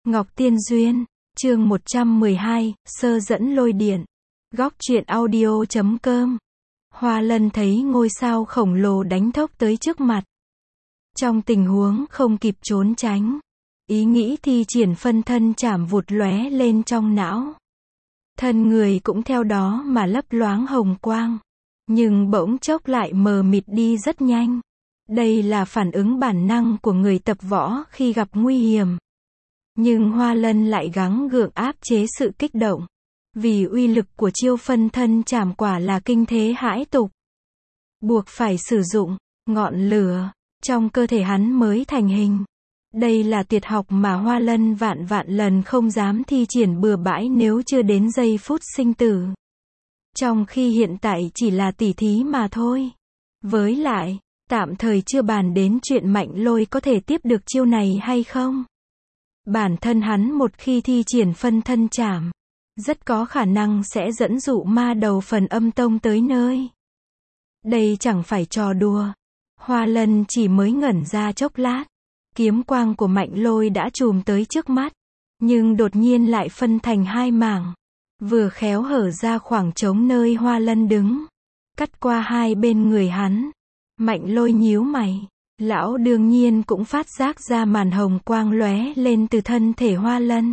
Ngọc Tiên Duyên, chương 112, sơ dẫn lôi điện. Góc truyện audio.com. Hoa Lân thấy ngôi sao khổng lồ đánh thốc tới trước mặt. Trong tình huống không kịp trốn tránh, ý nghĩ thi triển phân thân chảm vụt lóe lên trong não. Thân người cũng theo đó mà lấp loáng hồng quang, nhưng bỗng chốc lại mờ mịt đi rất nhanh. Đây là phản ứng bản năng của người tập võ khi gặp nguy hiểm. Nhưng Hoa Lân lại gắng gượng áp chế sự kích động, vì uy lực của chiêu phân thân chảm quả là kinh thế hãi tục. Buộc phải sử dụng ngọn lửa trong cơ thể hắn mới thành hình. Đây là tuyệt học mà Hoa Lân vạn lần không dám thi triển bừa bãi nếu chưa đến giây phút sinh tử. Trong khi hiện tại chỉ là tỉ thí mà thôi. Với lại, tạm thời chưa bàn đến chuyện Mạnh Lôi có thể tiếp được chiêu này hay không. Bản thân hắn một khi thi triển phân thân chảm, rất có khả năng sẽ dẫn dụ ma đầu Phần Âm Tông tới nơi. Đây chẳng phải trò đùa. Hoa Lân chỉ mới ngẩn ra chốc lát, kiếm quang của Mạnh Lôi đã trùm tới trước mắt, nhưng đột nhiên lại phân thành hai mảng, vừa khéo hở ra khoảng trống nơi Hoa Lân đứng, cắt qua hai bên người hắn. Mạnh Lôi nhíu mày, lão đương nhiên cũng phát giác ra màn hồng quang lóe lên từ thân thể Hoa Lân.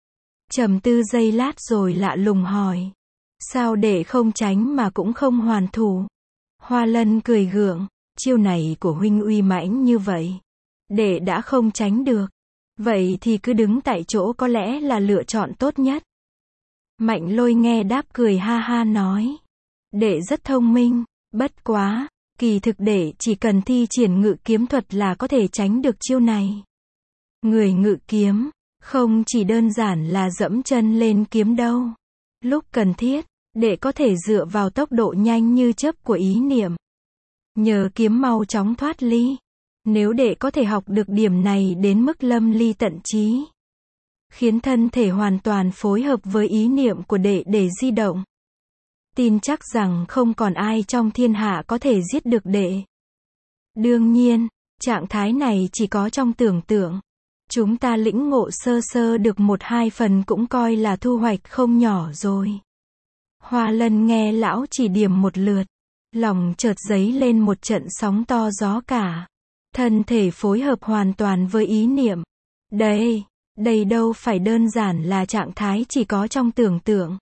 Trầm tư giây lát rồi lạ lùng hỏi, sao đệ không tránh mà cũng không hoàn thủ? Hoa Lân cười gượng, chiêu này của huynh uy mãnh như vậy, đệ đã không tránh được, vậy thì cứ đứng tại chỗ có lẽ là lựa chọn tốt nhất. Mạnh Lôi nghe đáp cười ha ha nói, đệ rất thông minh, bất quá, kỳ thực đệ chỉ cần thi triển ngự kiếm thuật là có thể tránh được chiêu này. Người ngự kiếm, không chỉ đơn giản là dẫm chân lên kiếm đâu. Lúc cần thiết, đệ có thể dựa vào tốc độ nhanh như chớp của ý niệm, nhờ kiếm mau chóng thoát ly. Nếu đệ có thể học được điểm này đến mức lâm ly tận trí, khiến thân thể hoàn toàn phối hợp với ý niệm của đệ để di động, tin chắc rằng không còn ai trong thiên hạ có thể giết được đệ. Đương nhiên, trạng thái này chỉ có trong tưởng tượng. Chúng ta lĩnh ngộ sơ sơ được 1-2 phần cũng coi là thu hoạch không nhỏ rồi. Hoa Lân nghe lão chỉ điểm một lượt, lòng chợt dấy lên một trận sóng to gió cả. Thân thể phối hợp hoàn toàn với ý niệm. Đây đâu phải đơn giản là trạng thái chỉ có trong tưởng tượng.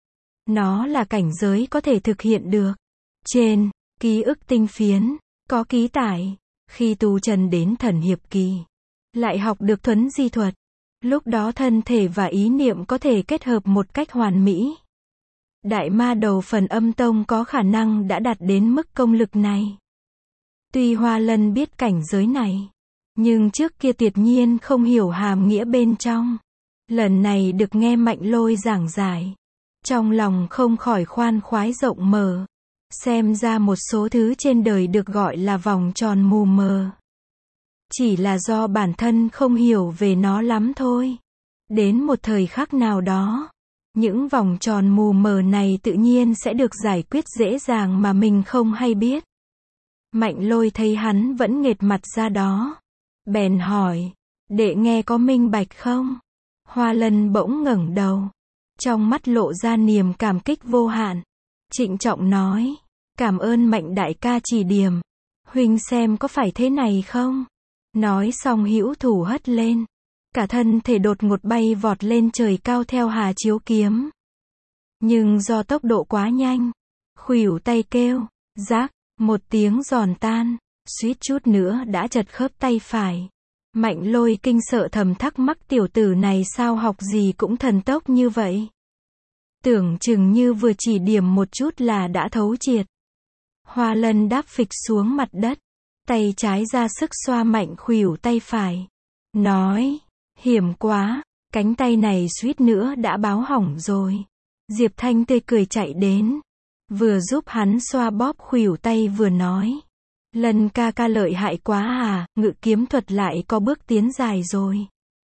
Nó là cảnh giới có thể thực hiện được. Trên ký ức tinh phiến có ký tải, khi tu chân đến thần hiệp kỳ, lại học được thuấn di thuật. Lúc đó thân thể và ý niệm có thể kết hợp một cách hoàn mỹ. Đại ma đầu Phần Âm Tông có khả năng đã đạt đến mức công lực này. Tuy Hoa Lân biết cảnh giới này, nhưng trước kia tuyệt nhiên không hiểu hàm nghĩa bên trong. Lần này được nghe Mạnh Lôi giảng giải, trong lòng không khỏi khoan khoái rộng mở. Xem ra một số thứ trên đời được gọi là vòng tròn mù mờ, chỉ là do bản thân không hiểu về nó lắm thôi. Đến một thời khắc nào đó, những vòng tròn mù mờ này tự nhiên sẽ được giải quyết dễ dàng mà mình không hay biết. Mạnh Lôi thấy hắn vẫn nghệt mặt ra đó, bèn hỏi, đệ nghe có minh bạch không? Hoa Lân bỗng ngẩng đầu, trong mắt lộ ra niềm cảm kích vô hạn, trịnh trọng nói, cảm ơn Mạnh đại ca chỉ điểm, huynh xem có phải thế này không? Nói xong hữu thủ hất lên, cả thân thể đột ngột bay vọt lên trời cao theo Hà Chiếu kiếm. Nhưng do tốc độ quá nhanh, khuỷu tay kêu, rác, một tiếng giòn tan, suýt chút nữa đã chật khớp tay phải. Mạnh Lôi kinh sợ thầm thắc mắc tiểu tử này sao học gì cũng thần tốc như vậy. Tưởng chừng như vừa chỉ điểm một chút là đã thấu triệt. Hoa Lân đáp phịch xuống mặt đất, tay trái ra sức xoa mạnh khuỷu tay phải, nói, hiểm quá, cánh tay này suýt nữa đã báo hỏng rồi. Diệp Thanh tươi cười chạy đến, vừa giúp hắn xoa bóp khuỷu tay vừa nói, Lân ca ca lợi hại quá à, ngự kiếm thuật lại có bước tiến dài rồi.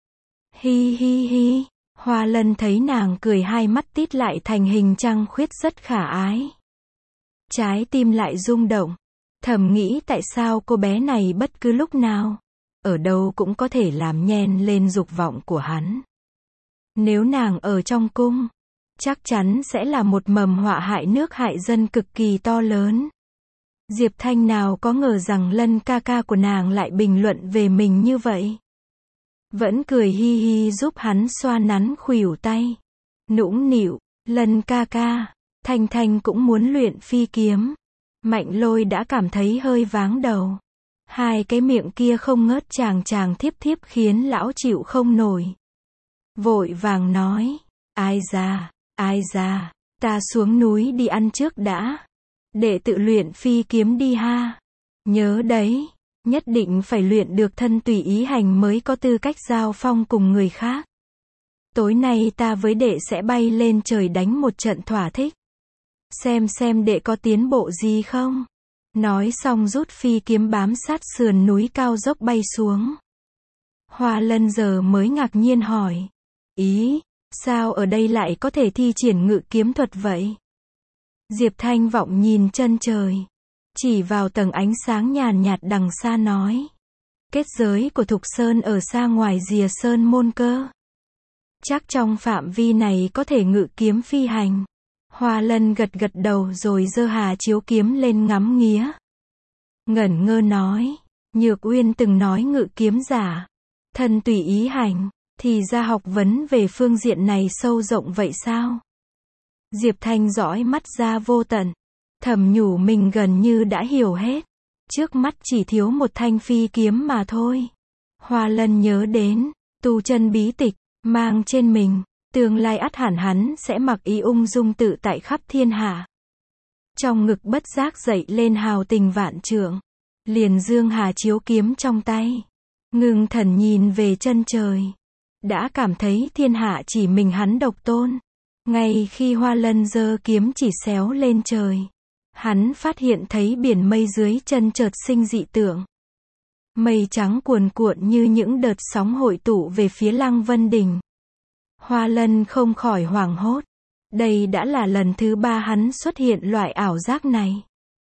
Hi hi hi. Hoa Lân thấy nàng cười hai mắt tít lại thành hình trăng khuyết rất khả ái. Trái tim lại rung động, thầm nghĩ tại sao cô bé này bất cứ lúc nào, ở đâu cũng có thể làm nhen lên dục vọng của hắn. Nếu nàng ở trong cung, chắc chắn sẽ là một mầm họa hại nước hại dân cực kỳ to lớn. Diệp Thanh nào có ngờ rằng Lân ca ca của nàng lại bình luận về mình như vậy. Vẫn cười hi hi giúp hắn xoa nắn khuỷu tay. Nũng nịu, Lân ca ca, Thanh Thanh cũng muốn luyện phi kiếm. Mạnh Lôi đã cảm thấy hơi váng đầu. Hai cái miệng kia không ngớt chàng chàng thiếp thiếp khiến lão chịu không nổi. Vội vàng nói, ai già, ta xuống núi đi ăn trước đã. Để tự luyện phi kiếm đi ha. Nhớ đấy, nhất định phải luyện được thân tùy ý hành mới có tư cách giao phong cùng người khác. Tối nay ta với đệ sẽ bay lên trời đánh một trận thỏa thích. Xem đệ có tiến bộ gì không. Nói xong rút phi kiếm bám sát sườn núi cao dốc bay xuống. Hoa Lân giờ mới ngạc nhiên hỏi. Ý, sao ở đây lại có thể thi triển ngự kiếm thuật vậy? Diệp Thanh vọng nhìn chân trời. Chỉ vào tầng ánh sáng nhàn nhạt đằng xa nói. Kết giới của Thục Sơn ở xa ngoài rìa sơn môn cơ. Chắc trong phạm vi này có thể ngự kiếm phi hành. Hoa Lân gật gật đầu rồi giơ Hà Chiếu kiếm lên ngắm nghía. Ngẩn ngơ nói. Nhược Uyên từng nói ngự kiếm giả. Thân tùy ý hành. Thì ra học vấn về phương diện này sâu rộng vậy sao? Diệp Thanh dõi mắt ra vô tận. Thầm nhủ mình gần như đã hiểu hết. Trước mắt chỉ thiếu một thanh phi kiếm mà thôi. Hoa Lân nhớ đến. Tu chân bí tịch. Mang trên mình. Tương lai ắt hẳn hắn sẽ mặc y ung dung tự tại khắp thiên hạ. Trong ngực bất giác dậy lên hào tình vạn trượng. Liền dương Hà Chiếu kiếm trong tay. Ngưng thần nhìn về chân trời. Đã cảm thấy thiên hạ chỉ mình hắn độc tôn. Ngay khi Hoa Lân giơ kiếm chỉ xéo lên trời. Hắn phát hiện thấy biển mây dưới chân chợt sinh dị tượng. Mây trắng cuồn cuộn như những đợt sóng hội tụ về phía Lăng Vân Đỉnh. Hoa Lân không khỏi hoảng hốt. Đây đã là lần thứ 3 hắn xuất hiện loại ảo giác này.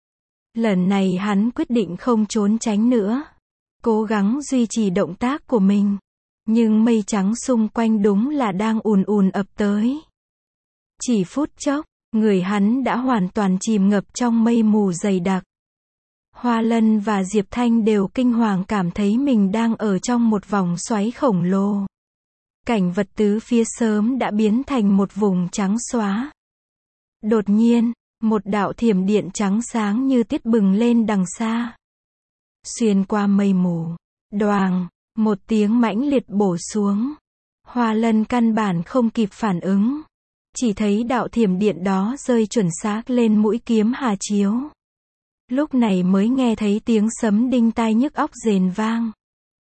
Lần này hắn quyết định không trốn tránh nữa. Cố gắng duy trì động tác của mình. Nhưng mây trắng xung quanh đúng là đang ùn ùn ập tới. Chỉ phút chốc, người hắn đã hoàn toàn chìm ngập trong mây mù dày đặc. Hoa Lân và Diệp Thanh đều kinh hoàng cảm thấy mình đang ở trong một vòng xoáy khổng lồ. Cảnh vật tứ phía sớm đã biến thành một vùng trắng xóa. Đột nhiên, một đạo thiểm điện trắng sáng như tiết bừng lên đằng xa. Xuyên qua mây mù, đoàng, một tiếng mãnh liệt bổ xuống. Hoa Lân căn bản không kịp phản ứng. Chỉ thấy đạo thiểm điện đó rơi chuẩn xác lên mũi kiếm Hà Chiếu. Lúc này mới nghe thấy tiếng sấm đinh tai nhức óc rền vang.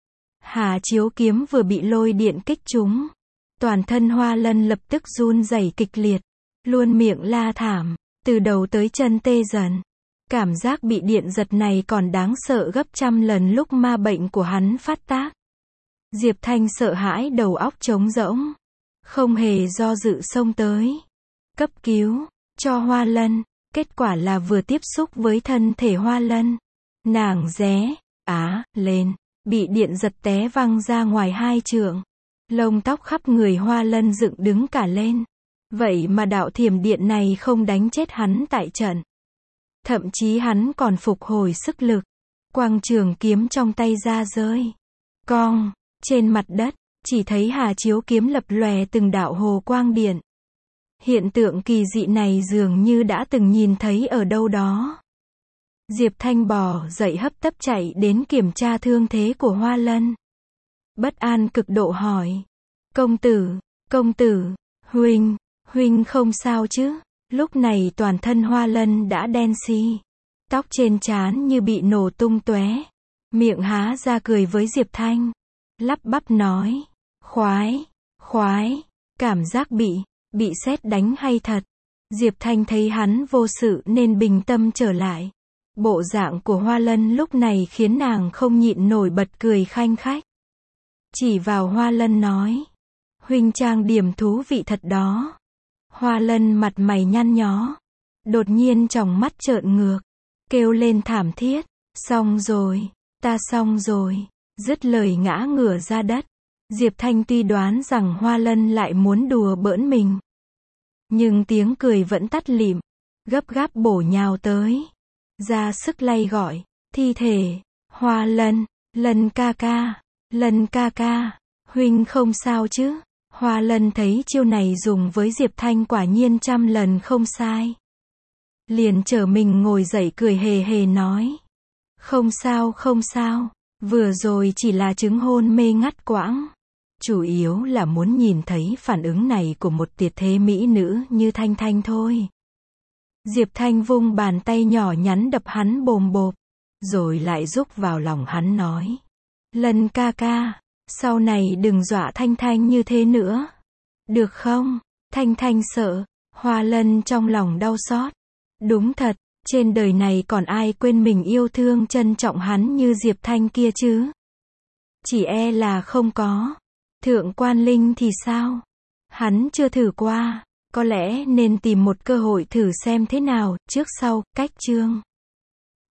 Hà Chiếu kiếm vừa bị lôi điện kích trúng. Toàn thân Hoa Lân lập tức run rẩy kịch liệt. Luôn miệng la thảm. Từ đầu tới chân tê dần. Cảm giác bị điện giật này còn đáng sợ gấp trăm lần lúc ma bệnh của hắn phát tác. Diệp Thanh sợ hãi đầu óc trống rỗng. Không hề do dự xông tới. Cấp cứu. Cho Hoa Lân. Kết quả là vừa tiếp xúc với thân thể Hoa Lân. Nàng ré. Lên. Bị điện giật té văng ra ngoài 2 trượng. Lông tóc khắp người Hoa Lân dựng đứng cả lên. Vậy mà đạo thiểm điện này không đánh chết hắn tại trận. Thậm chí hắn còn phục hồi sức lực. Quang trường kiếm trong tay ra rơi. Cong. Trên mặt đất, chỉ thấy Hà Chiếu kiếm lập lòe từng đạo hồ quang điện. Hiện tượng kỳ dị này dường như đã từng nhìn thấy ở đâu đó. Diệp Thanh bò dậy hấp tấp chạy đến kiểm tra thương thế của Hoa Lân. Bất an cực độ hỏi. Công tử, huynh không sao chứ? Lúc này toàn thân Hoa Lân đã đen xi. Tóc trên trán như bị nổ tung tóe. Miệng há ra cười với Diệp Thanh. Lắp bắp nói. Khoái, cảm giác bị sét đánh hay thật. Diệp Thanh thấy hắn vô sự nên bình tâm trở lại. Bộ dạng của Hoa Lân lúc này khiến nàng không nhịn nổi bật cười khanh khách. Chỉ vào Hoa Lân nói. Huynh trang điểm thú vị thật đó. Hoa Lân mặt mày nhăn nhó. Đột nhiên tròng mắt trợn ngược. Kêu lên thảm thiết. Xong rồi. Ta xong rồi. Dứt lời ngã ngửa ra đất. Diệp Thanh tuy đoán rằng Hoa Lân lại muốn đùa bỡn mình, nhưng tiếng cười vẫn tắt lịm, gấp gáp bổ nhào tới, ra sức lay gọi, thi thể, Hoa Lân, Lân ca ca, Lân ca ca, huynh không sao chứ? Hoa Lân thấy chiêu này dùng với Diệp Thanh quả nhiên trăm lần không sai. Liền trở mình ngồi dậy cười hề hề nói. Không sao không sao, vừa rồi chỉ là chứng hôn mê ngắt quãng. Chủ yếu là muốn nhìn thấy phản ứng này của một tuyệt thế mỹ nữ như Thanh Thanh thôi. Diệp Thanh vung bàn tay nhỏ nhắn đập hắn bồm bộp, rồi lại rúc vào lòng hắn nói. Lân ca ca, sau này đừng dọa Thanh Thanh như thế nữa. Được không? Thanh Thanh sợ, Hoa Lân trong lòng đau xót. Đúng thật, trên đời này còn ai quên mình yêu thương trân trọng hắn như Diệp Thanh kia chứ? Chỉ e là không có. Thượng Quan Linh thì sao? Hắn chưa thử qua, có lẽ nên tìm một cơ hội thử xem thế nào, trước sau, cách chương.